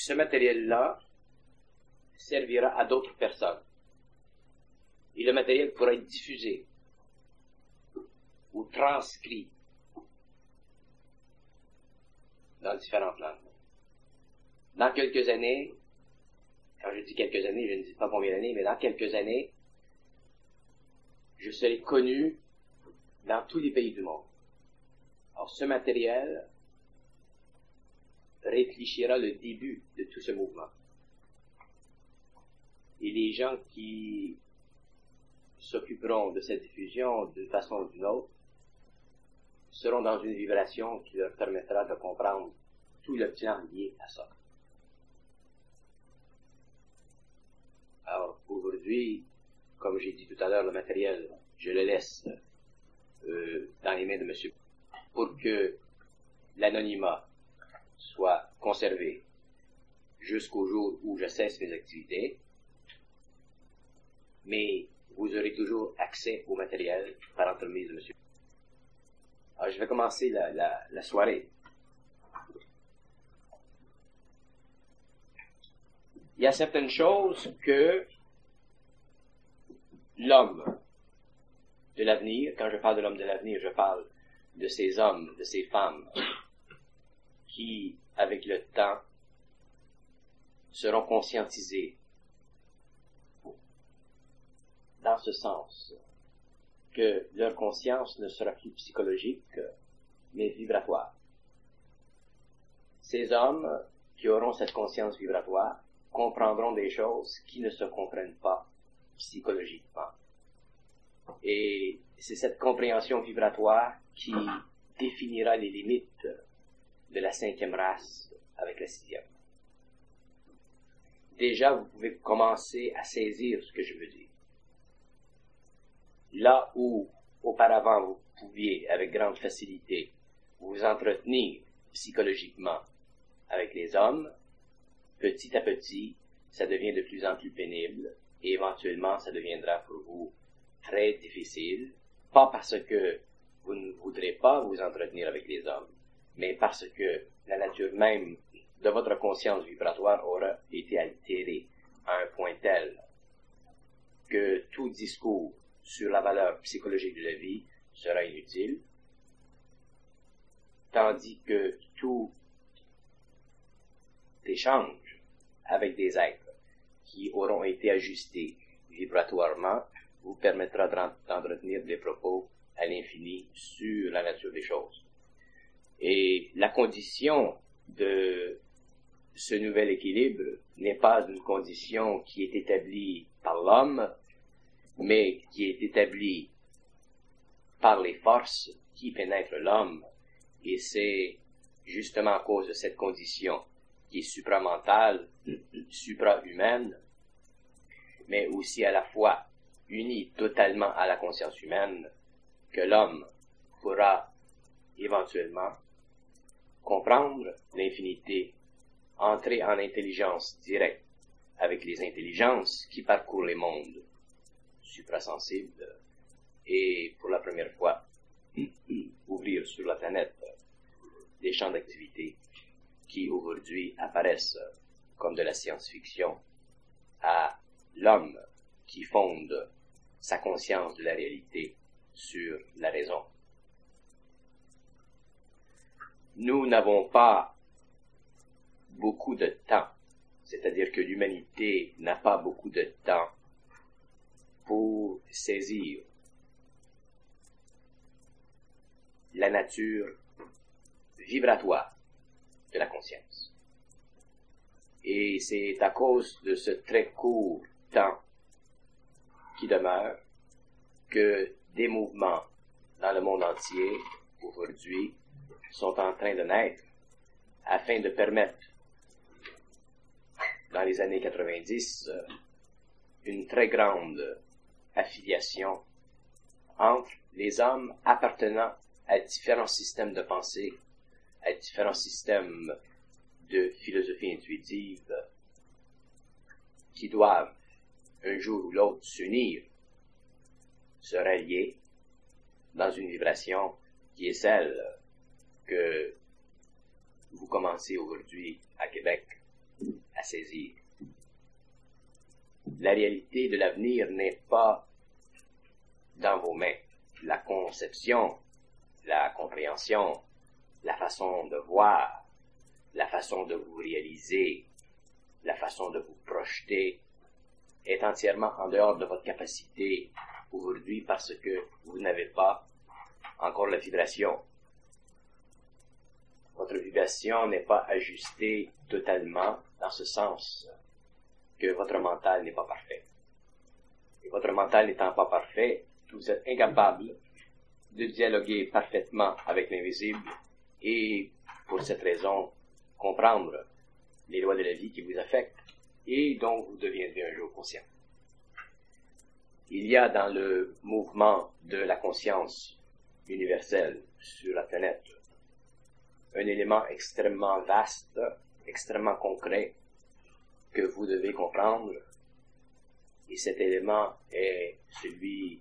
ce matériel-là servira à d'autres personnes. Et le matériel pourra être diffusé ou transcrit dans différentes langues. Dans quelques années, quand je dis quelques années, je ne dis pas combien d'années, mais dans quelques années, je serai connu dans tous les pays du monde. Alors, ce matériel réfléchira le début de tout ce mouvement. Et les gens qui s'occuperont de cette diffusion d'une façon ou d'une autre seront dans une vibration qui leur permettra de comprendre tout le plan lié à ça. Alors, aujourd'hui, comme j'ai dit tout à l'heure, le matériel, je le laisse dans les mains de monsieur pour que l'anonymat soit conservé jusqu'au jour où je cesse mes activités, mais vous aurez toujours accès au matériel par entremise de monsieur. Alors, je vais commencer la soirée. Il y a certaines choses que l'homme de l'avenir, quand je parle de l'homme de l'avenir, je parle de ces hommes, de ces femmes qui, avec le temps, seront conscientisés dans ce sens que leur conscience ne sera plus psychologique, mais vibratoire. Ces hommes qui auront cette conscience vibratoire comprendront des choses qui ne se comprennent pas psychologiquement. Et c'est cette compréhension vibratoire qui définira les limites de la 5e race avec la 6e. Déjà, vous pouvez commencer à saisir ce que je veux dire. Là où, auparavant, vous pouviez, avec grande facilité, vous entretenir psychologiquement avec les hommes, petit à petit, ça devient de plus en plus pénible, et éventuellement, ça deviendra pour vous très difficile, pas parce que vous ne voudrez pas vous entretenir avec les hommes, mais parce que la nature même de votre conscience vibratoire aura été altérée à un point tel que tout discours sur la valeur psychologique de la vie sera inutile, tandis que tout échange avec des êtres qui auront été ajustés vibratoirement vous permettra d'entretenir des propos à l'infini sur la nature des choses. Et la condition de ce nouvel équilibre n'est pas une condition qui est établie par l'homme, mais qui est établie par les forces qui pénètrent l'homme, et c'est justement à cause de cette condition qui est supramentale, supra-humaine, mais aussi à la fois unie totalement à la conscience humaine, que l'homme pourra éventuellement comprendre l'infinité, entrer en intelligence directe avec les intelligences qui parcourent les mondes suprasensibles et pour la première fois ouvrir sur la planète des champs d'activité qui aujourd'hui apparaissent comme de la science-fiction à l'homme qui fonde sa conscience de la réalité sur la raison. Nous n'avons pas beaucoup de temps, c'est-à-dire que l'humanité n'a pas beaucoup de temps pour saisir la nature vibratoire de la conscience. Et c'est à cause de ce très court temps qui demeure que des mouvements dans le monde entier, aujourd'hui, sont en train de naître afin de permettre, dans les années 90, une très grande affiliation entre les hommes appartenant à différents systèmes de pensée, à différents systèmes de philosophie intuitive qui doivent, un jour ou l'autre, s'unir, se rallier dans une vibration qui est celle que vous commencez aujourd'hui à Québec saisir. La réalité de l'avenir n'est pas dans vos mains. La conception, la compréhension, la façon de voir, la façon de vous réaliser, la façon de vous projeter est entièrement en dehors de votre capacité aujourd'hui parce que vous n'avez pas encore la vibration. Votre vibration n'est pas ajustée totalement dans ce sens que votre mental n'est pas parfait. Et votre mental n'étant pas parfait, vous êtes incapable de dialoguer parfaitement avec l'invisible et, pour cette raison, comprendre les lois de la vie qui vous affectent et dont vous deviendrez un jour conscient. Il y a dans le mouvement de la conscience universelle sur la planète un élément extrêmement vaste, extrêmement concret que vous devez comprendre, et cet élément est celui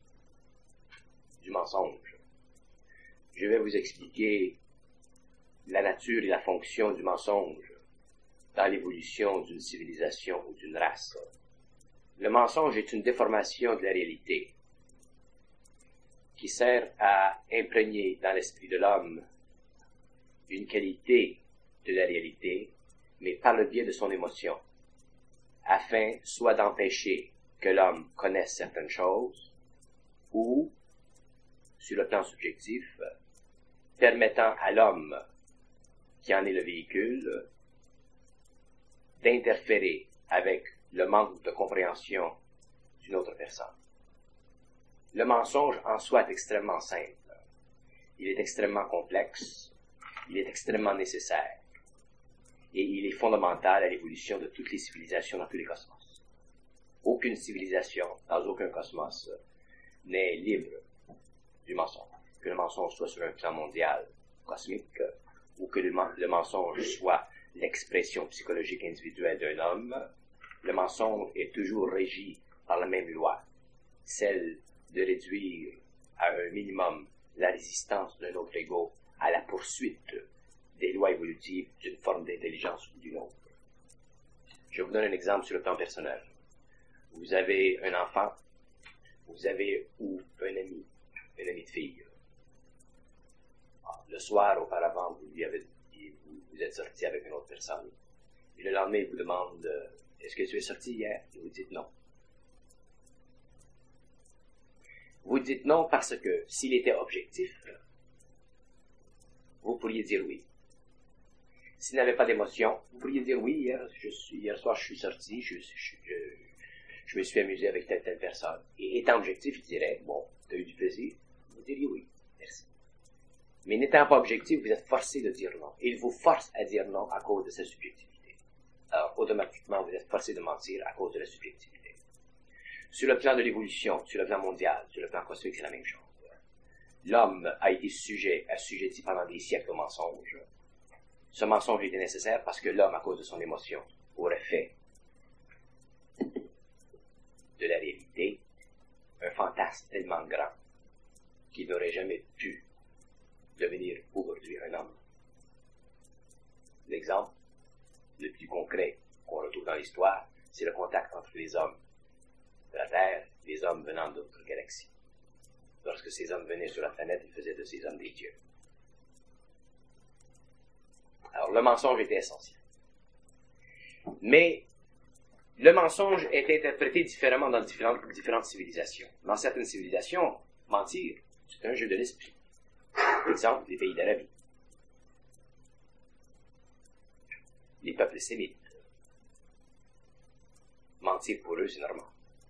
du mensonge. Je vais vous expliquer la nature et la fonction du mensonge dans l'évolution d'une civilisation ou d'une race. Le mensonge est une déformation de la réalité qui sert à imprégner dans l'esprit de l'homme une qualité de la réalité, mais par le biais de son émotion, afin soit d'empêcher que l'homme connaisse certaines choses, ou, sur le plan subjectif, permettant à l'homme, qui en est le véhicule, d'interférer avec le manque de compréhension d'une autre personne. Le mensonge en soi est extrêmement simple. Il est extrêmement complexe. Il est extrêmement nécessaire. Et il est fondamental à l'évolution de toutes les civilisations dans tous les cosmos. Aucune civilisation, dans aucun cosmos, n'est libre du mensonge. Que le mensonge soit sur un plan mondial, cosmique, ou que le mensonge soit l'expression psychologique individuelle d'un homme, le mensonge est toujours régi par la même loi, celle de réduire à un minimum la résistance d'un autre ego à la poursuite des lois évolutives d'une forme d'intelligence ou d'une autre. Je vous donne un exemple sur le plan personnel. Vous avez un enfant, vous avez ou un ami de fille. Le soir, auparavant, vous êtes sorti avec une autre personne. Et le lendemain, il vous demande « Est-ce que tu es sorti hier ?» Et vous dites non. Vous dites non parce que s'il était objectif, vous pourriez dire oui. S'il n'avait pas d'émotion, vous pourriez dire oui, hier soir je suis sorti, je me suis amusé avec telle personne. Et étant objectif, il dirait, bon, tu as eu du plaisir, vous diriez oui, merci. Mais n'étant pas objectif, vous êtes forcé de dire non. Et il vous force à dire non à cause de sa subjectivité. Alors, automatiquement, vous êtes forcé de mentir à cause de la subjectivité. Sur le plan de l'évolution, sur le plan mondial, sur le plan cosmique, c'est la même chose. L'homme a été assujetti pendant des siècles au mensonge. Ce mensonge était nécessaire parce que l'homme, à cause de son émotion, aurait fait de la réalité un fantasme tellement grand qu'il n'aurait jamais pu devenir aujourd'hui un homme. L'exemple le plus concret qu'on retrouve dans l'histoire, c'est le contact entre les hommes de la Terre et les hommes venant d'autres galaxies. Lorsque ces hommes venaient sur la planète, ils faisaient de ces hommes des dieux. Alors, le mensonge était essentiel. Mais le mensonge est interprété différemment dans différentes civilisations. Dans certaines civilisations, mentir, c'est un jeu de l'esprit. Par exemple, les pays d'Arabie. Les peuples sémites. Mentir pour eux, c'est normal.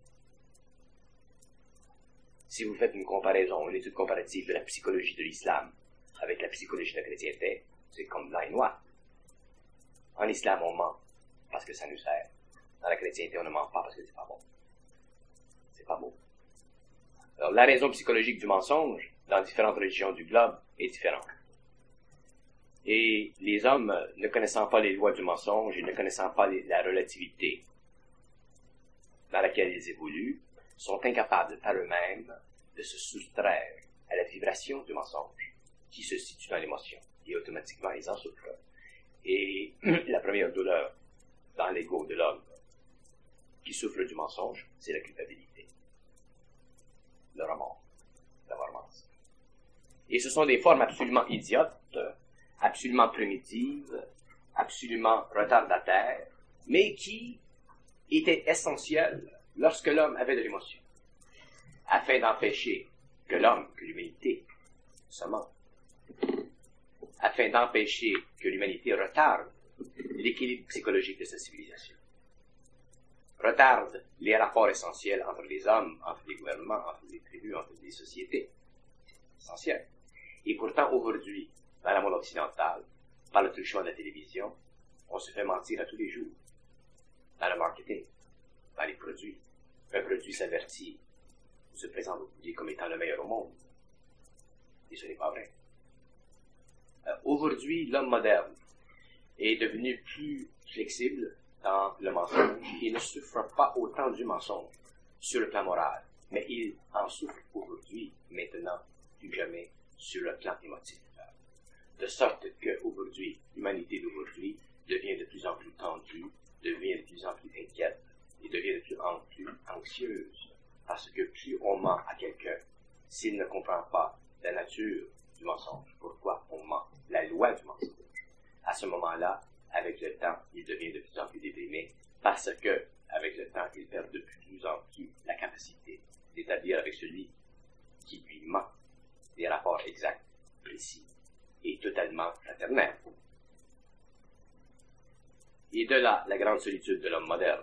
Si vous faites une comparaison, une étude comparative de la psychologie de l'islam avec la psychologie de la chrétienté, c'est comme blanc et noir. En islam, on ment parce que ça nous sert. Dans la chrétienté, on ne ment pas parce que c'est pas bon. C'est pas beau. Alors, la raison psychologique du mensonge, dans différentes religions du globe, est différente. Et les hommes, ne connaissant pas les lois du mensonge et ne connaissant pas la relativité dans laquelle ils évoluent, sont incapables par eux-mêmes de se soustraire à la vibration du mensonge qui se situe dans l'émotion. Et automatiquement, ils en souffrent. Et la première douleur dans l'homme qui souffre du mensonge, c'est la culpabilité, le remords d'avoir menti. Et ce sont des formes absolument idiotes, absolument primitives, absolument retardataires, mais qui étaient essentielles lorsque l'homme avait de l'émotion, afin d'empêcher que l'homme, que l'humanité, se mente, afin d'empêcher que l'humanité retarde l'équilibre psychologique de sa civilisation, retarde les rapports essentiels entre les hommes, entre les gouvernements, entre les tribus, entre les sociétés. Essentiel. Et pourtant, aujourd'hui, dans le monde occidental, par le truchement de la télévision, on se fait mentir à tous les jours. Dans le marketing, dans les produits. Un produit s'avertit, se présente au public comme étant le meilleur au monde. Et ce n'est pas vrai. Aujourd'hui, l'homme moderne est devenu plus flexible dans le mensonge. Il ne souffre pas autant du mensonge sur le plan moral, mais il en souffre aujourd'hui, maintenant, plus jamais, sur le plan émotif. De sorte qu'aujourd'hui, l'humanité d'aujourd'hui devient de plus en plus tendue, devient de plus en plus inquiète et devient de plus en plus anxieuse. Parce que plus on ment à quelqu'un, s'il ne comprend pas la nature du mensonge, pourquoi on ment, la loi du mensonge, à ce moment-là, avec le temps, il devient de plus en plus déprimé parce que, avec le temps, il perd de plus en plus la capacité d'établir avec celui qui lui ment des rapports exacts, précis et totalement fraternels. Et de là, la grande solitude de l'homme moderne.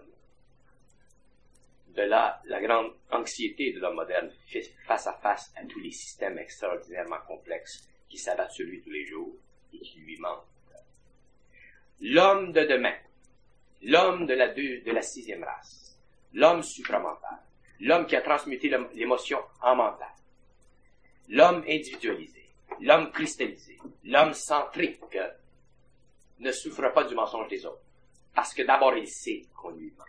De là, la grande anxiété de l'homme moderne face à face à tous les systèmes extraordinairement complexes qui s'abattent sur lui tous les jours et qui lui mentent. L'homme de demain, l'homme de la sixième race, l'homme supramental, l'homme qui a transmuté l'émotion en mental, l'homme individualisé, l'homme cristallisé, l'homme centrique, ne souffre pas du mensonge des autres, parce que d'abord il sait qu'on lui ment.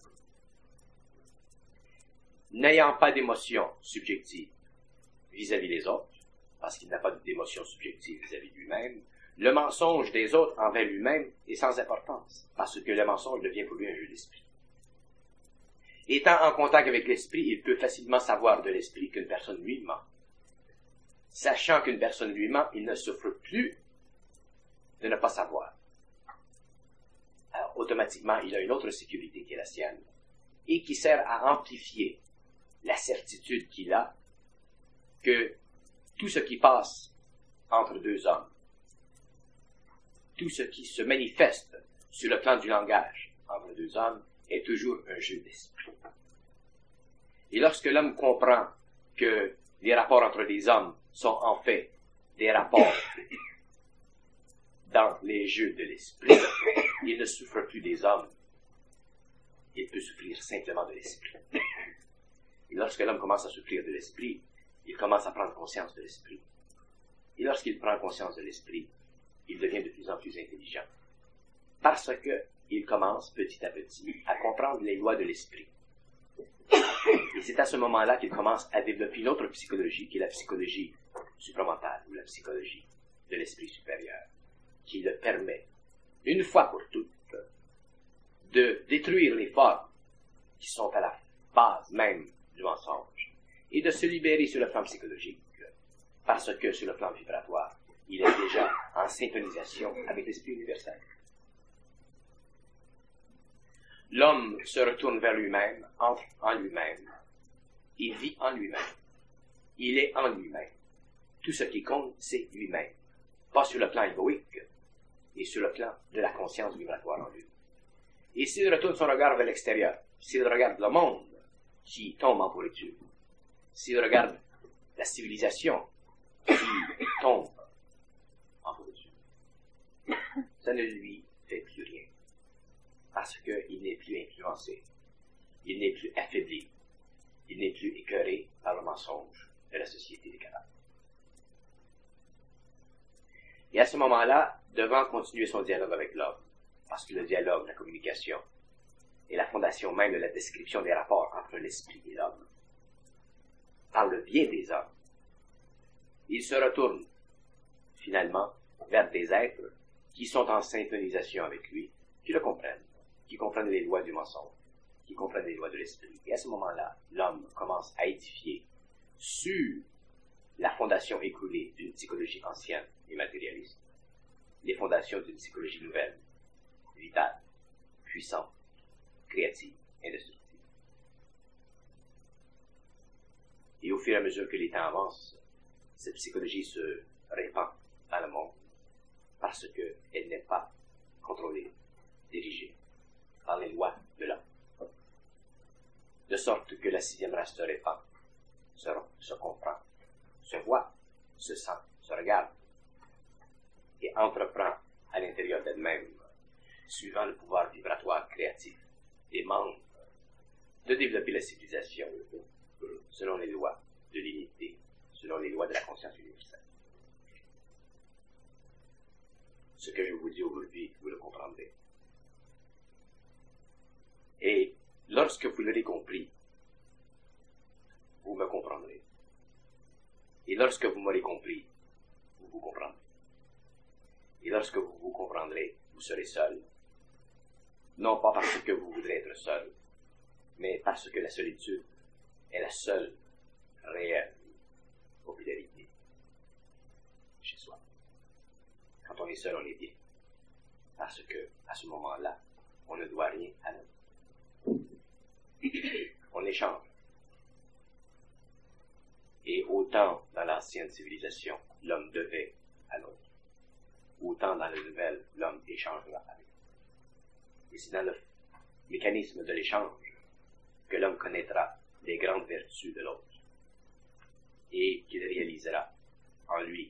N'ayant pas d'émotion subjective vis-à-vis des autres, parce qu'il n'a pas d'émotion subjective vis-à-vis de lui-même, le mensonge des autres envers lui-même est sans importance, parce que le mensonge devient pour lui un jeu d'esprit. Étant en contact avec l'esprit, il peut facilement savoir de l'esprit qu'une personne lui ment. Sachant qu'une personne lui ment, il ne souffre plus de ne pas savoir. Alors, automatiquement, il a une autre sécurité qui est la sienne, et qui sert à amplifier la certitude qu'il a que tout ce qui passe entre deux hommes, tout ce qui se manifeste sur le plan du langage entre deux hommes est toujours un jeu d'esprit. Et lorsque l'homme comprend que les rapports entre les hommes sont en fait des rapports dans les jeux de l'esprit, il ne souffre plus des hommes, il peut souffrir simplement de l'esprit. Et lorsque l'homme commence à souffrir de l'esprit, il commence à prendre conscience de l'esprit. Et lorsqu'il prend conscience de l'esprit, il devient de plus en plus intelligent. Parce qu'il commence petit à petit à comprendre les lois de l'esprit. Et c'est à ce moment-là qu'il commence à développer une autre psychologie, qui est la psychologie supramentale, ou la psychologie de l'esprit supérieur, qui le permet, une fois pour toutes, de détruire les formes qui sont à la base même du mensonge, et de se libérer sur le plan psychologique, parce que sur le plan vibratoire, il est déjà en syntonisation avec l'esprit universel. L'homme se retourne vers lui-même, entre en lui-même, il vit en lui-même, il est en lui-même. Tout ce qui compte, c'est lui-même, pas sur le plan égoïque, et sur le plan de la conscience vibratoire en lui. Et s'il retourne son regard vers l'extérieur, s'il regarde le monde qui tombe en pourriture, s'il regarde la civilisation qui tombe en pourriture, ça ne lui fait plus rien. Parce qu'il n'est plus influencé, il n'est plus affaibli, il n'est plus écœuré par le mensonge de la société des cadavres. Et à ce moment-là, devant continuer son dialogue avec l'homme, parce que le dialogue, la communication, est la fondation même de la description des rapports entre l'esprit et l'homme, par le biais des hommes, il se retourne finalement vers des êtres qui sont en syntonisation avec lui, qui le comprennent, qui comprennent les lois lois du mensonge, qui comprennent les lois de l'esprit. Et à ce moment-là, l'homme commence à édifier sur la fondation écoulée d'une psychologie ancienne et matérialiste, les fondations d'une psychologie nouvelle, vitale, puissante, créative, indestructible. Et au fur et à mesure que les temps avancent, cette psychologie se répand dans le monde parce qu'elle n'est pas contrôlée, dirigée par les lois de l'homme. De sorte que la sixième race se répand, se comprend, se voit, se sent, se regarde et entreprend à l'intérieur d'elle-même, suivant le pouvoir vibratoire créatif des membres, de développer la civilisation selon les lois de l'unité, selon les lois de la conscience universelle. Ce que je vous dis aujourd'hui, vous le comprendrez. Et lorsque vous l'aurez compris, vous me comprendrez. Et lorsque vous m'aurez compris, vous vous comprendrez. Et lorsque vous vous comprendrez, vous serez seul. Non pas parce que vous voudrez être seul, mais parce que la solitude est la seule réelle popularité chez soi. Quand on est seul, on est bien. Parce que, à ce moment-là, on ne doit rien à l'autre. On échange. Et autant dans l'ancienne civilisation, l'homme devait à l'autre, autant dans la nouvelle, l'homme échangera avec l'autre. Et c'est dans le mécanisme de l'échange que l'homme connaîtra les grandes vertus de l'autre et qu'il réalisera en lui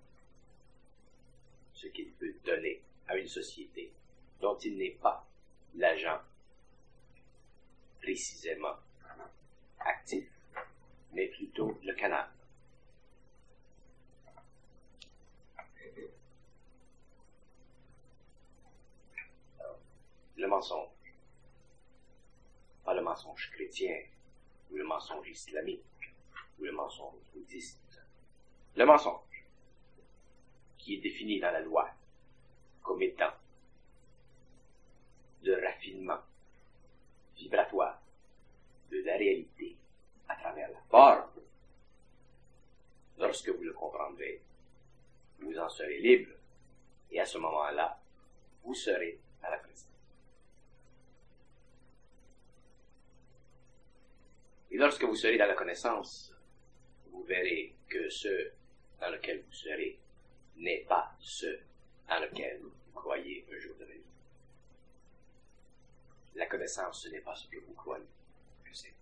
ce qu'il peut donner à une société dont il n'est pas l'agent précisément actif, mais plutôt le canal. Le mensonge, pas le mensonge chrétien, ou le mensonge islamique, ou le mensonge bouddhiste. Le mensonge, qui est défini dans la loi comme étant le raffinement vibratoire de la réalité à travers la forme. Lorsque vous le comprendrez, vous en serez libre, et à ce moment-là, vous serez à la connaissance. Et lorsque vous serez dans la connaissance, vous verrez que ce dans lequel vous serez n'est pas ce dans lequel vous croyez un jour de la vie. La connaissance, ce n'est pas ce que vous croyez que c'est.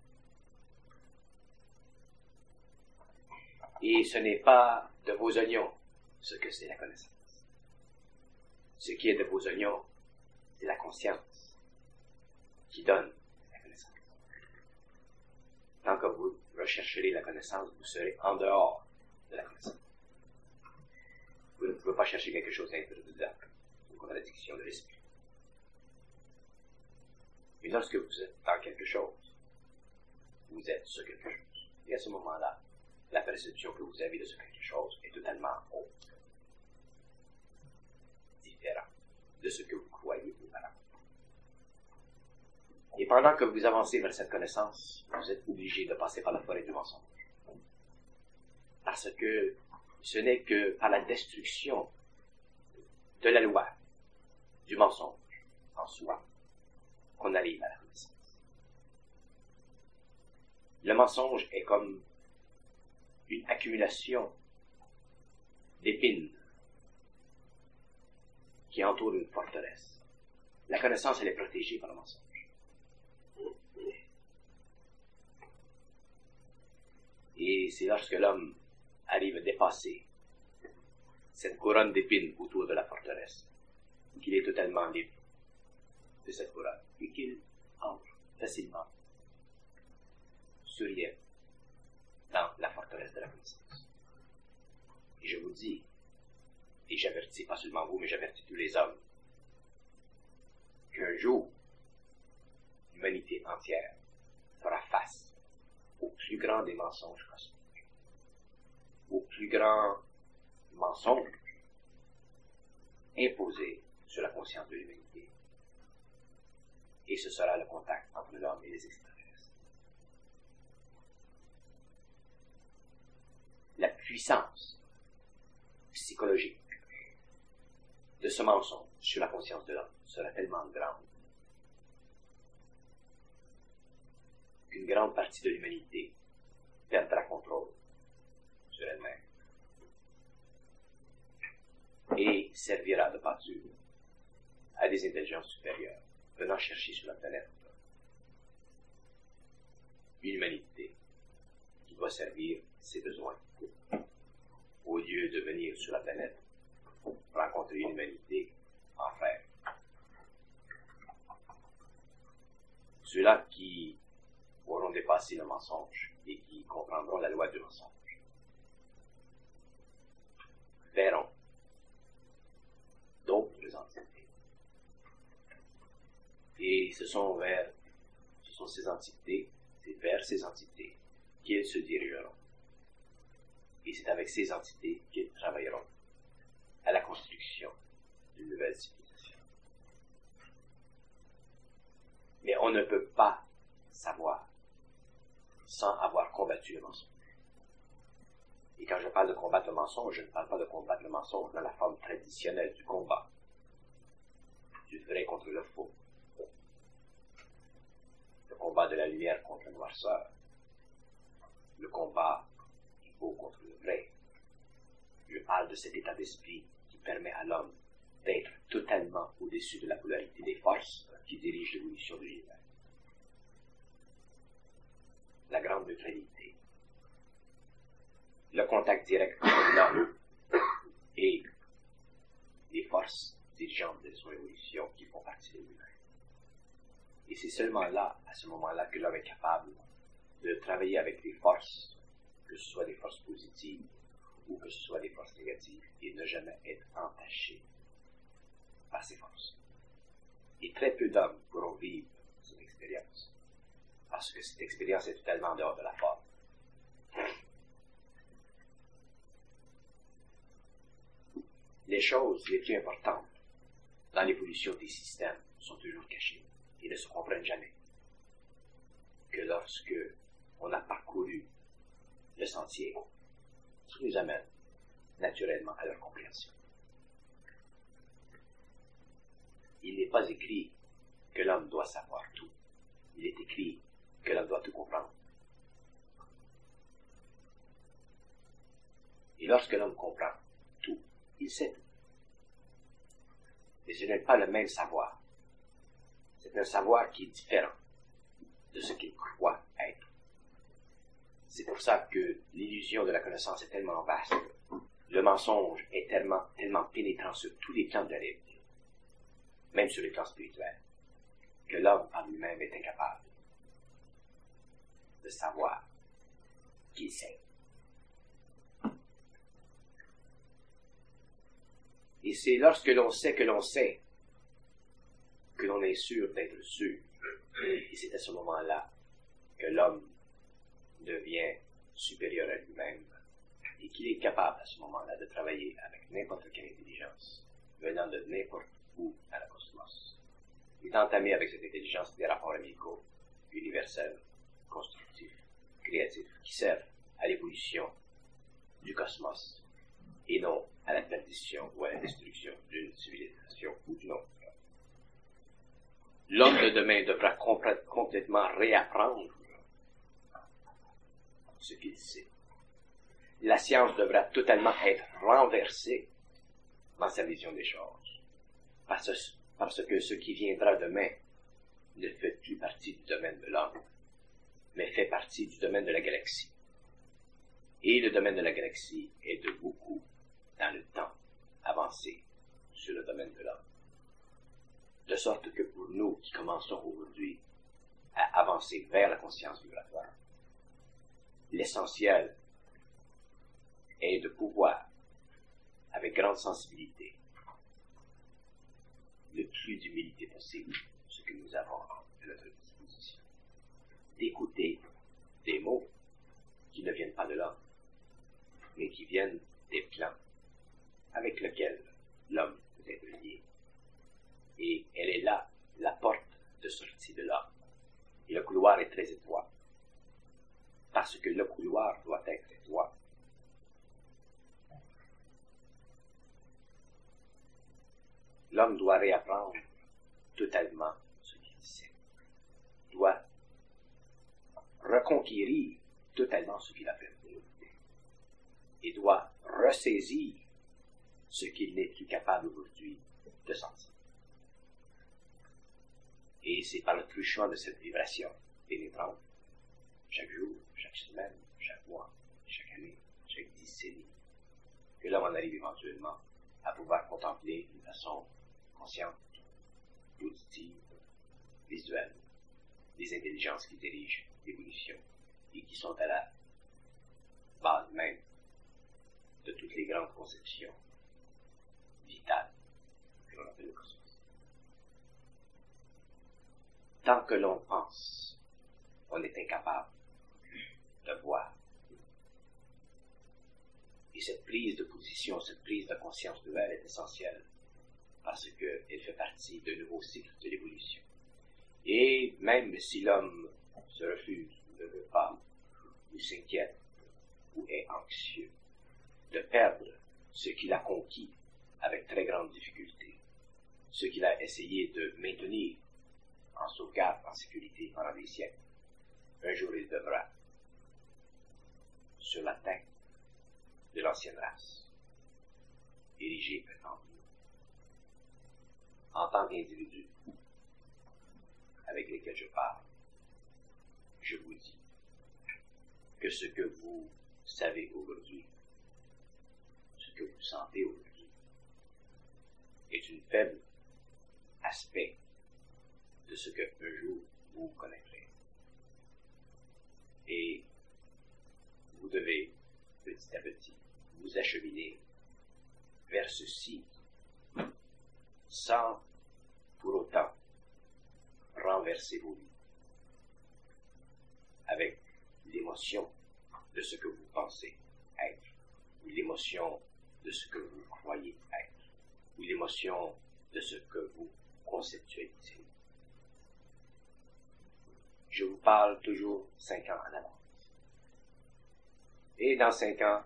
Et ce n'est pas de vos oignons ce que c'est la connaissance. Ce qui est de vos oignons, c'est la conscience qui donne la connaissance. Tant que vous rechercherez la connaissance, vous serez en dehors de la connaissance. Vous ne pouvez pas chercher quelque chose d'interdit, une contradiction de l'esprit. Mais lorsque vous êtes dans quelque chose, vous êtes ce quelque chose. Et à ce moment-là, la perception que vous avez de ce quelque chose est totalement autre, différente de ce que vous croyez auparavant. Et pendant que vous avancez vers cette connaissance, vous êtes obligé de passer par la forêt du mensonge. Parce que ce n'est que par la destruction de la loi, du mensonge en soi, qu'on arrive à la connaissance. Le mensonge est comme une accumulation d'épines qui entourent une forteresse. La connaissance, elle est protégée par le mensonge. Et c'est lorsque l'homme arrive à dépasser cette couronne d'épines autour de la forteresse qu'il est totalement libre de cette couronne et qu'il entre facilement, souriant, dans la forteresse de la connaissance. Et je vous dis, et j'avertis pas seulement vous, mais j'avertis tous les hommes, qu'un jour, l'humanité entière fera face au plus grand des mensonges cosmiques, au plus grand mensonge imposé sur la conscience de l'humanité. et ce sera le contact entre l'homme et les extraterrestres. La puissance psychologique de ce mensonge sur la conscience de l'homme sera tellement grande qu'une grande partie de l'humanité perdra contrôle sur elle-même et servira de pâture à des intelligences supérieures venant chercher sur la planète une humanité qui doit servir ses besoins au lieu de venir sur la planète rencontrer une humanité en frère. Ceux-là qui auront dépassé le mensonge et qui comprendront la loi du mensonge verront d'autres entités. Et ce sont ces entités, c'est vers ces entités qu'ils se dirigeront. Et c'est avec ces entités qu'ils travailleront à la construction d'une nouvelle civilisation. Mais on ne peut pas savoir sans avoir combattu le mensonge. Et quand je parle de combattre le mensonge, je ne parle pas de combattre le mensonge dans la forme traditionnelle du combat, du vrai contre le faux, le combat de la lumière contre la noirceur, le combat du faux contre le vrai. Je parle de cet état d'esprit qui permet à l'homme d'être totalement au-dessus de la polarité des forces qui dirigent l'évolution de l'univers. La grande neutralité, le contact direct entre l'homme et les forces dirigeantes de son évolution qui font partie de lui-même. Et c'est seulement là, à ce moment-là, que l'homme est capable de travailler avec les forces, que ce soit des forces positives ou que ce soit des forces négatives, et ne jamais être entaché par ces forces. Et très peu d'hommes pourront vivre cette expérience, parce que cette expérience est totalement en dehors de la forme. Les choses les plus importantes dans l'évolution des systèmes sont toujours cachées et ne se comprennent jamais que lorsque on a parcouru le sentier qui nous amène naturellement à leur compréhension. Il n'est pas écrit que l'homme doit savoir tout. Il est écrit que l'homme doit tout comprendre. Et lorsque l'homme comprend tout, il sait tout. Mais ce n'est pas le même savoir. C'est un savoir qui est différent de ce qu'il croit être. C'est pour ça que l'illusion de la connaissance est tellement vaste. Le mensonge est tellement pénétrant sur tous les plans de la réalité, même sur les plans spirituels, que l'homme en lui-même est incapable de savoir qu'il sait. Et c'est lorsque l'on sait que l'on sait que l'on est sûr d'être sûr. Et c'est à ce moment-là que l'homme devient supérieur à lui-même et qu'il est capable à ce moment-là de travailler avec n'importe quelle intelligence venant de n'importe où dans le cosmos et d'entamer avec cette intelligence des rapports amicaux, universels, constructifs, créatifs, qui servent à l'évolution du cosmos et non à la perdition ou à la destruction d'une civilisation ou d'une autre. L'homme de demain devra complètement réapprendre ce qu'il sait. La science devra totalement être renversée dans sa vision des choses, parce que ce qui viendra demain ne fait plus partie du domaine de l'homme, mais fait partie du domaine de la galaxie. Et le domaine de la galaxie est de beaucoup, dans le temps, avancé sur le domaine de l'homme. De sorte que pour nous qui commençons aujourd'hui à avancer vers la conscience vibratoire, l'essentiel est de pouvoir, avec grande sensibilité, le plus d'humilité possible, ce que nous avons à notre disposition, d'écouter des mots qui ne viennent pas de l'homme, mais qui viennent des plans avec lesquels l'homme peut être lié. Et elle est là la porte de sortie couloir est très étroit, parce que le couloir doit être étroit. L'homme doit réapprendre totalement ce qu'il sait, doit reconquérir totalement ce qu'il a perdu, et doit ressaisir ce qu'il n'est plus capable aujourd'hui de sentir. Et c'est par le truchement de cette vibration pénétrante, chaque jour, chaque semaine, chaque mois, chaque année, chaque décennie, que l'homme en arrive éventuellement à pouvoir contempler d'une façon consciente, auditive, visuelle, les intelligences qui dirigent l'évolution et qui sont à la base même de toutes les grandes conceptions vitales que l'on appelle le cosmos. Tant que l'on pense, on est incapable de voir. Et cette prise de position, cette prise de conscience nouvelle est essentielle parce qu'elle fait partie d'un nouveau cycle de l'évolution. Et même si l'homme se refuse, ne veut pas, ou s'inquiète, ou est anxieux de perdre ce qu'il a conquis avec très grande difficulté, ce qu'il a essayé de maintenir en sauvegarde, en sécurité pendant des siècles, un jour il devra, sur la tête de l'ancienne race, ériger un temple. En tant qu'individu avec lesquels je parle, je vous dis que ce que vous savez aujourd'hui, ce que vous sentez aujourd'hui, est une faible aspect de ce que un jour vous connaîtrez. Et vous devez, petit à petit, vous acheminer vers ceci, sans pour autant renverser vos vies, avec l'émotion de ce que vous pensez être, ou l'émotion de ce que vous croyez être, ou l'émotion de ce que vous conceptualisez. Je vous parle toujours 5 ans en avance. Et dans 5 ans,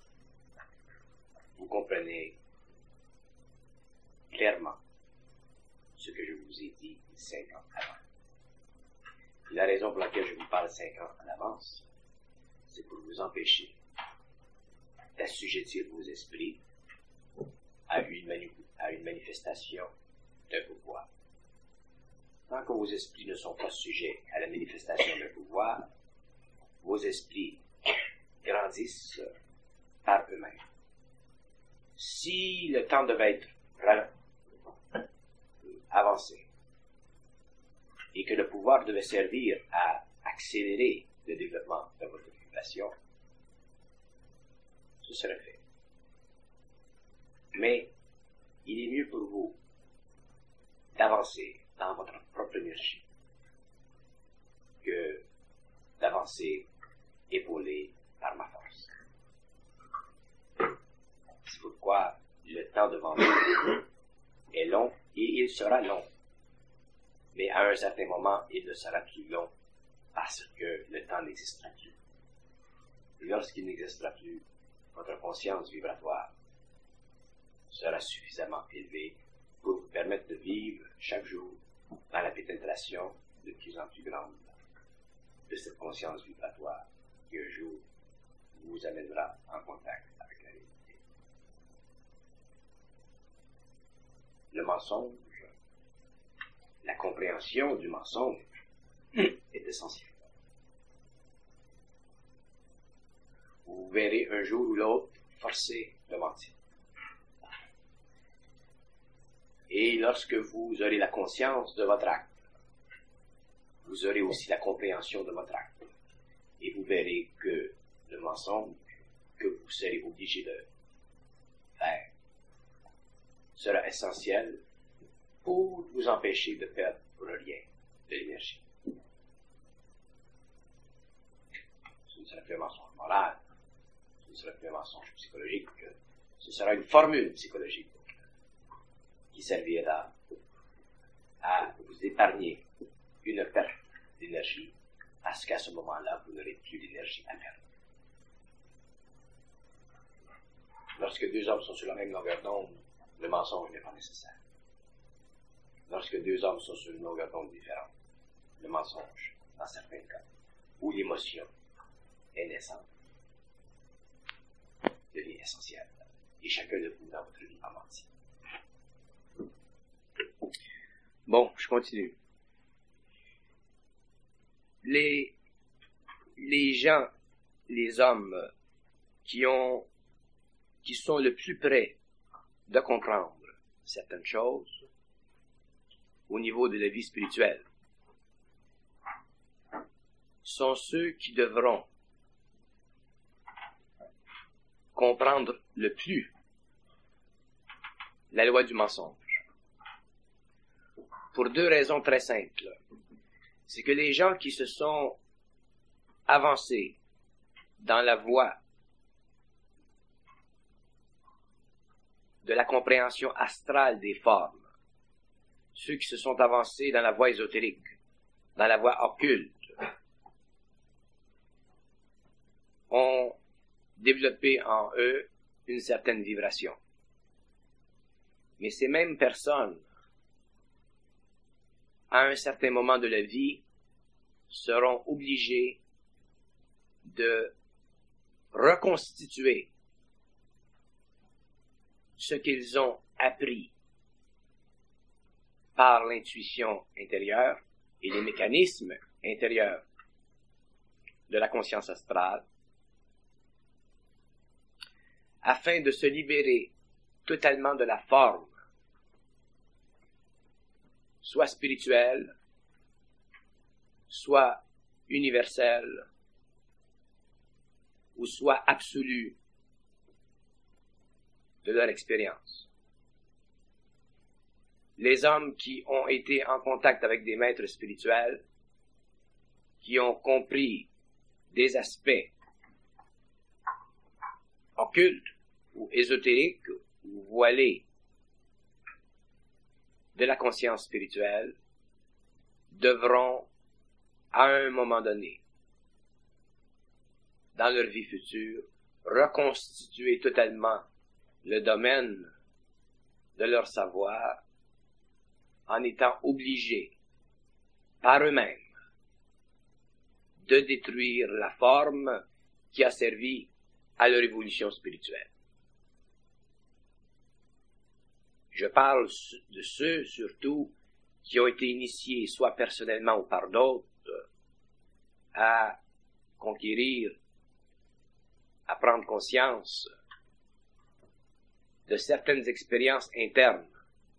vous comprenez clairement ce que je vous ai dit 5 ans avant. Et la raison pour laquelle je vous parle 5 ans en avance, c'est pour vous empêcher d'assujettir vos esprits à une manifestation d'un pouvoir. Tant que vos esprits ne sont pas sujets à la manifestation d'un pouvoir, vos esprits grandissent par eux-mêmes. Si le temps devait être avancé et que le pouvoir devait servir à accélérer le développement de votre population, ce serait fait. Mais il est mieux pour vous d'avancer dans votre propre énergie que d'avancer épaulé par ma force. C'est pourquoi le temps devant nous est long et il sera long. Mais à un certain moment, il ne sera plus long parce que le temps n'existera plus. Lorsqu'il n'existera plus, votre conscience vibratoire sera suffisamment élevée pour vous permettre de vivre chaque jour dans la pénétration de plus en plus grande de cette conscience vibratoire qui un jour vous amènera en contact avec la réalité. Le mensonge, la compréhension du mensonge est essentielle. Vous verrez un jour ou l'autre forcé de mentir. Et lorsque vous aurez la conscience de votre acte, vous aurez aussi la compréhension de votre acte. Et vous verrez que le mensonge que vous serez obligé de faire sera essentiel pour vous empêcher de perdre pour rien de l'énergie. Ce ne sera plus un mensonge moral, ce ne sera plus un mensonge psychologique, ce sera une formule psychologique qui servira à vous épargner une perte d'énergie parce qu'à ce moment-là, vous n'aurez plus d'énergie maternelle. Lorsque deux hommes sont sur la même longueur d'onde, le mensonge n'est pas nécessaire. Lorsque deux hommes sont sur une longueur d'onde différente, le mensonge, dans certains cas, où l'émotion est naissante, devient essentiel. Et chacun de vous, dans votre vie, en menti. Bon, je continue. Les gens, les hommes qui sont le plus près de comprendre certaines choses au niveau de la vie spirituelle sont ceux qui devront comprendre le plus la loi du mensonge. Pour deux raisons très simples. C'est que les gens qui se sont avancés dans la voie de la compréhension astrale des formes, ceux qui se sont avancés dans la voie ésotérique, dans la voie occulte, ont développé en eux une certaine vibration. Mais ces mêmes personnes, à un certain moment de la vie, seront obligées de reconstituer ce qu'ils ont appris par l'intuition intérieure et les mécanismes intérieurs de la conscience astrale, afin de se libérer totalement de la forme, soit spirituelle, soit universelle, ou soit absolue de leur expérience. Les hommes qui ont été en contact avec des maîtres spirituels, qui ont compris des aspects occultes ou ésotériques ou voilés de la conscience spirituelle, devront, à un moment donné, dans leur vie future, reconstituer totalement le domaine de leur savoir en étant obligés, par eux-mêmes, de détruire la forme qui a servi à leur évolution spirituelle. Je parle de ceux, surtout, qui ont été initiés, soit personnellement ou par d'autres, à conquérir, à prendre conscience de certaines expériences internes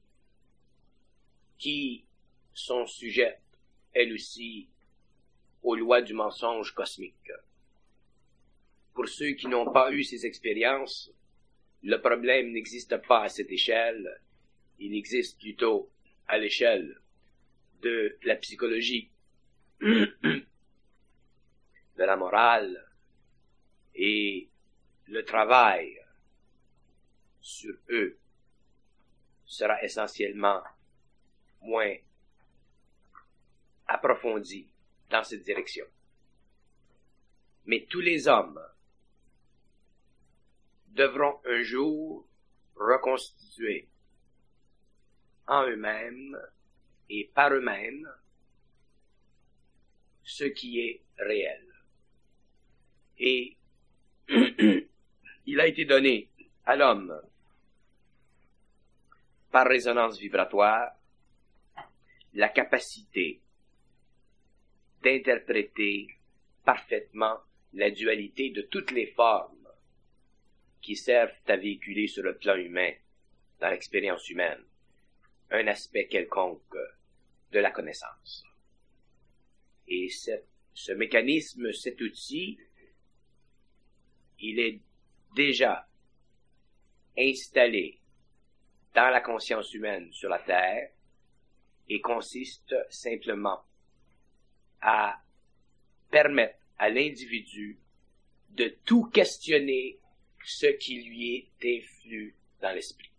qui sont sujettes, elles aussi, aux lois du mensonge cosmique. Pour ceux qui n'ont pas eu ces expériences, le problème n'existe pas à cette échelle, il existe plutôt à l'échelle de la psychologie, de la morale, et le travail sur eux sera essentiellement moins approfondi dans cette direction. Mais tous les hommes devront un jour reconstituer en eux-mêmes et par eux-mêmes ce qui est réel. Et il a été donné à l'homme par résonance vibratoire la capacité d'interpréter parfaitement la dualité de toutes les formes qui servent à véhiculer sur le plan humain, dans l'expérience humaine, un aspect quelconque de la connaissance. Et ce mécanisme, cet outil, il est déjà installé dans la conscience humaine sur la Terre et consiste simplement à permettre à l'individu de tout questionner ce qui lui est influ dans l'esprit.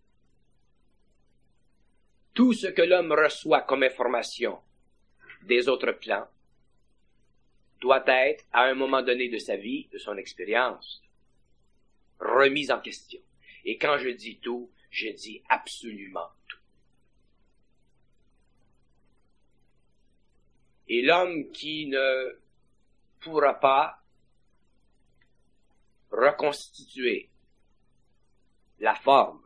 Tout ce que l'homme reçoit comme information des autres plans doit être, à un moment donné de sa vie, de son expérience, remise en question. Et quand je dis tout, je dis absolument tout. Et l'homme qui ne pourra pas reconstituer la forme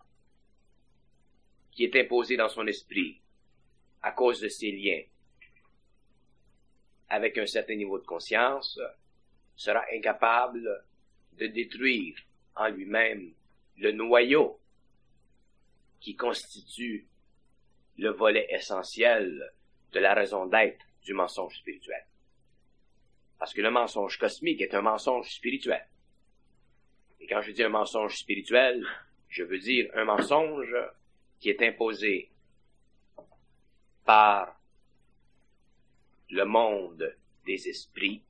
qui est imposée dans son esprit à cause de ses liens avec un certain niveau de conscience, sera incapable de détruire en lui-même le noyau qui constitue le volet essentiel de la raison d'être du mensonge spirituel. Parce que le mensonge cosmique est un mensonge spirituel. Et quand je dis un mensonge spirituel, je veux dire un mensonge qui est imposé par le monde des esprits,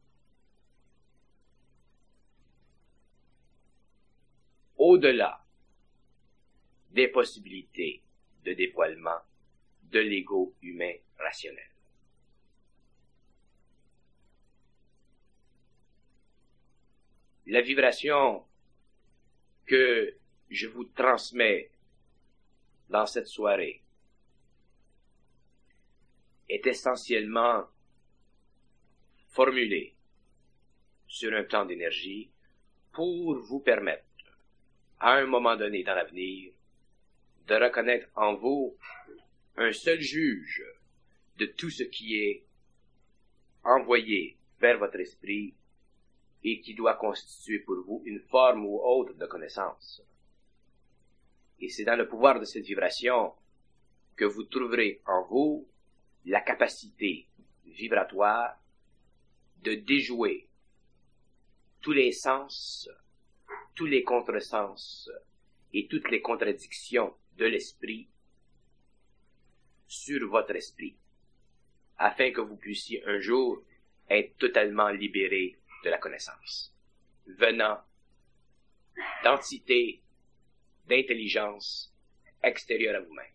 au-delà des possibilités de dévoilement de l'ego humain rationnel. La vibration que je vous transmets dans cette soirée est essentiellement formulée sur un plan d'énergie pour vous permettre, à un moment donné dans l'avenir, de reconnaître en vous un seul juge de tout ce qui est envoyé vers votre esprit et qui doit constituer pour vous une forme ou autre de connaissance. Et c'est dans le pouvoir de cette vibration que vous trouverez en vous la capacité vibratoire de déjouer tous les sens, tous les contresens et toutes les contradictions de l'esprit sur votre esprit, afin que vous puissiez un jour être totalement libéré de la connaissance, venant d'entités, d'intelligence extérieure à vous-même.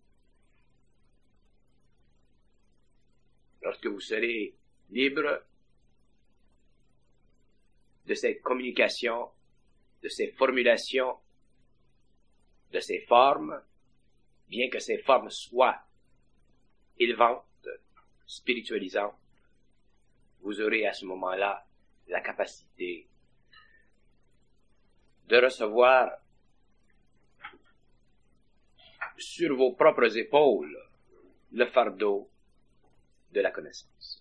Lorsque vous serez libre de ces communications, de ces formulations, de ces formes, bien que ces formes soient élevantes, spiritualisantes, vous aurez à ce moment-là la capacité de recevoir sur vos propres épaules le fardeau de la connaissance.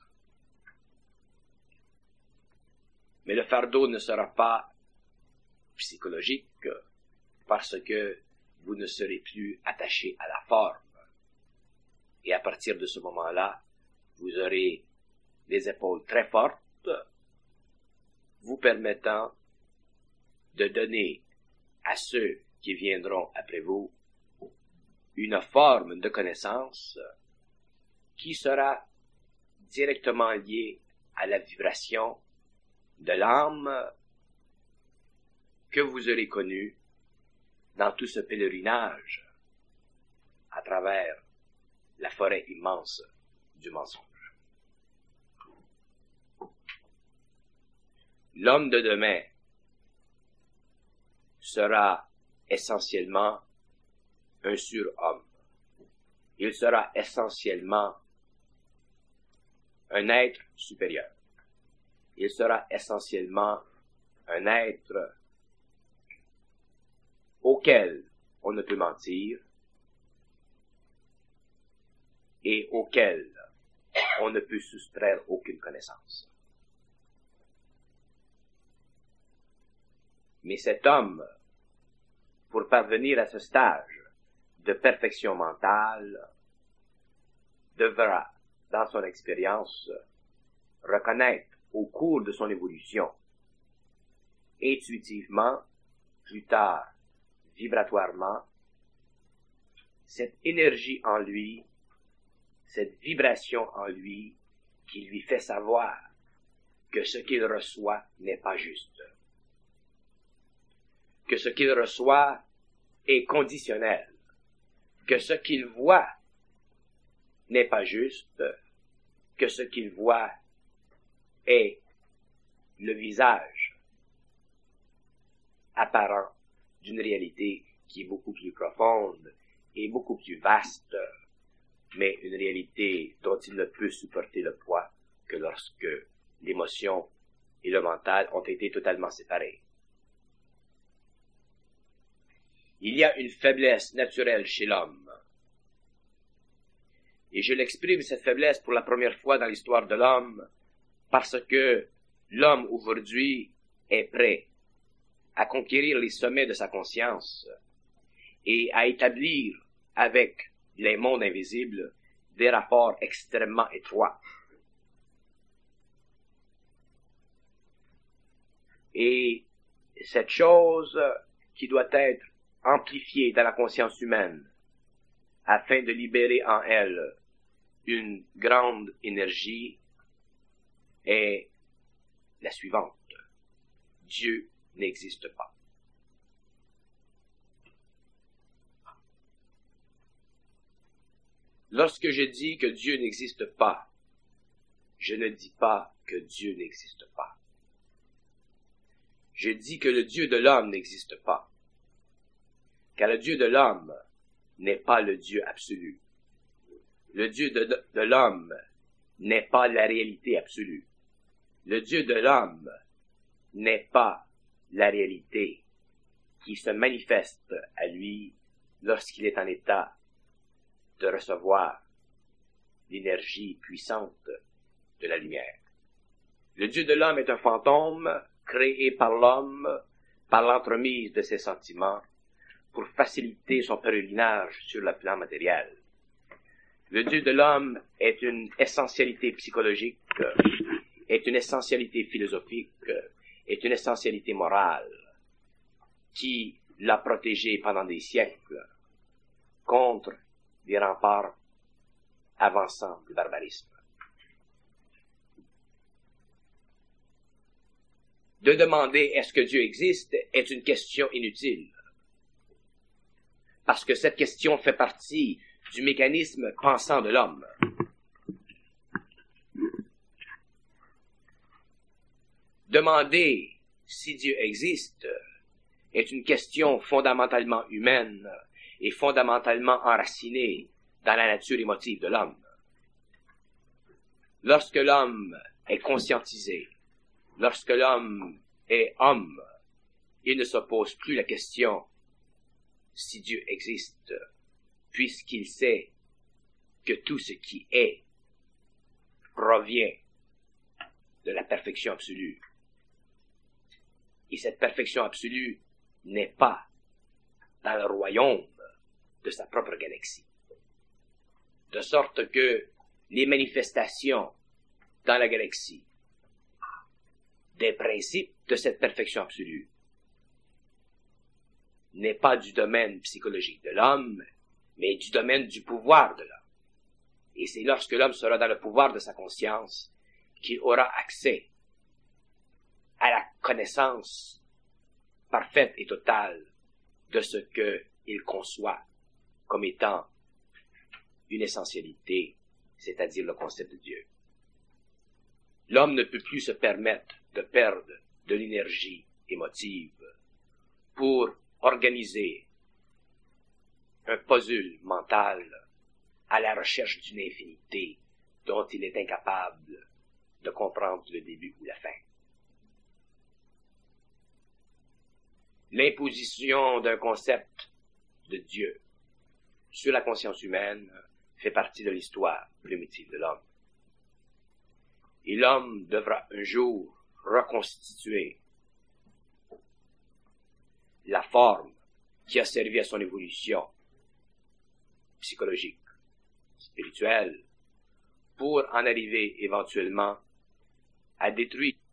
Mais le fardeau ne sera pas psychologique parce que vous ne serez plus attaché à la forme. Et à partir de ce moment-là, vous aurez des épaules très fortes, vous permettant de donner à ceux qui viendront après vous une forme de connaissance qui sera directement liée à la vibration de l'âme que vous aurez connue dans tout ce pèlerinage à travers la forêt immense du mensonge. L'homme de demain sera essentiellement un surhomme. Il sera essentiellement un être supérieur. Il sera essentiellement un être auquel on ne peut mentir et auquel on ne peut soustraire aucune connaissance. Mais cet homme, pour parvenir à ce stage de perfection mentale, devra, dans son expérience, reconnaître au cours de son évolution, intuitivement, plus tard, vibratoirement, cette énergie en lui, cette vibration en lui, qui lui fait savoir que ce qu'il reçoit n'est pas juste, que ce qu'il reçoit est conditionnel, que ce qu'il voit n'est pas juste, que ce qu'il voit est le visage apparent d'une réalité qui est beaucoup plus profonde et beaucoup plus vaste, mais une réalité dont il ne peut supporter le poids que lorsque l'émotion et le mental ont été totalement séparés. Il y a une faiblesse naturelle chez l'homme. Et je l'exprime, cette faiblesse, pour la première fois dans l'histoire de l'homme, parce que l'homme aujourd'hui est prêt à conquérir les sommets de sa conscience et à établir avec les mondes invisibles des rapports extrêmement étroits. Et cette chose qui doit être amplifiée dans la conscience humaine afin de libérer en elle une grande énergie est la suivante. Dieu n'existe pas. Lorsque je dis que Dieu n'existe pas, je ne dis pas que Dieu n'existe pas. Je dis que le Dieu de l'homme n'existe pas. Car le Dieu de l'homme n'est pas le Dieu absolu. Le Dieu de l'homme n'est pas la réalité absolue. Le Dieu de l'homme n'est pas la réalité qui se manifeste à lui lorsqu'il est en état de recevoir l'énergie puissante de la lumière. Le Dieu de l'homme est un fantôme créé par l'homme par l'entremise de ses sentiments pour faciliter son pèlerinage sur le plan matériel. Le Dieu de l'homme est une essentialité psychologique, est une essentialité philosophique, est une essentialité morale qui l'a protégé pendant des siècles contre des remparts avançants du barbarisme. De demander est-ce que Dieu existe est une question inutile, parce que cette question fait partie du mécanisme pensant de l'homme. Demander si Dieu existe est une question fondamentalement humaine et fondamentalement enracinée dans la nature émotive de l'homme. Lorsque l'homme est conscientisé, lorsque l'homme est homme, il ne se pose plus la question si Dieu existe, puisqu'il sait que tout ce qui est provient de la perfection absolue. Et cette perfection absolue n'est pas dans le royaume de sa propre galaxie. De sorte que les manifestations dans la galaxie des principes de cette perfection absolue n'est pas du domaine psychologique de l'homme, mais du domaine du pouvoir de l'homme. Et c'est lorsque l'homme sera dans le pouvoir de sa conscience qu'il aura accès à la connaissance parfaite et totale de ce qu'il conçoit comme étant une essentialité, c'est-à-dire le concept de Dieu. L'homme ne peut plus se permettre de perdre de l'énergie émotive pour organiser un puzzle mental à la recherche d'une infinité dont il est incapable de comprendre le début ou la fin. L'imposition d'un concept de Dieu sur la conscience humaine fait partie de l'histoire primitive de l'homme. Et l'homme devra un jour reconstituer la forme qui a servi à son évolution psychologique, spirituelle, pour en arriver éventuellement à détruire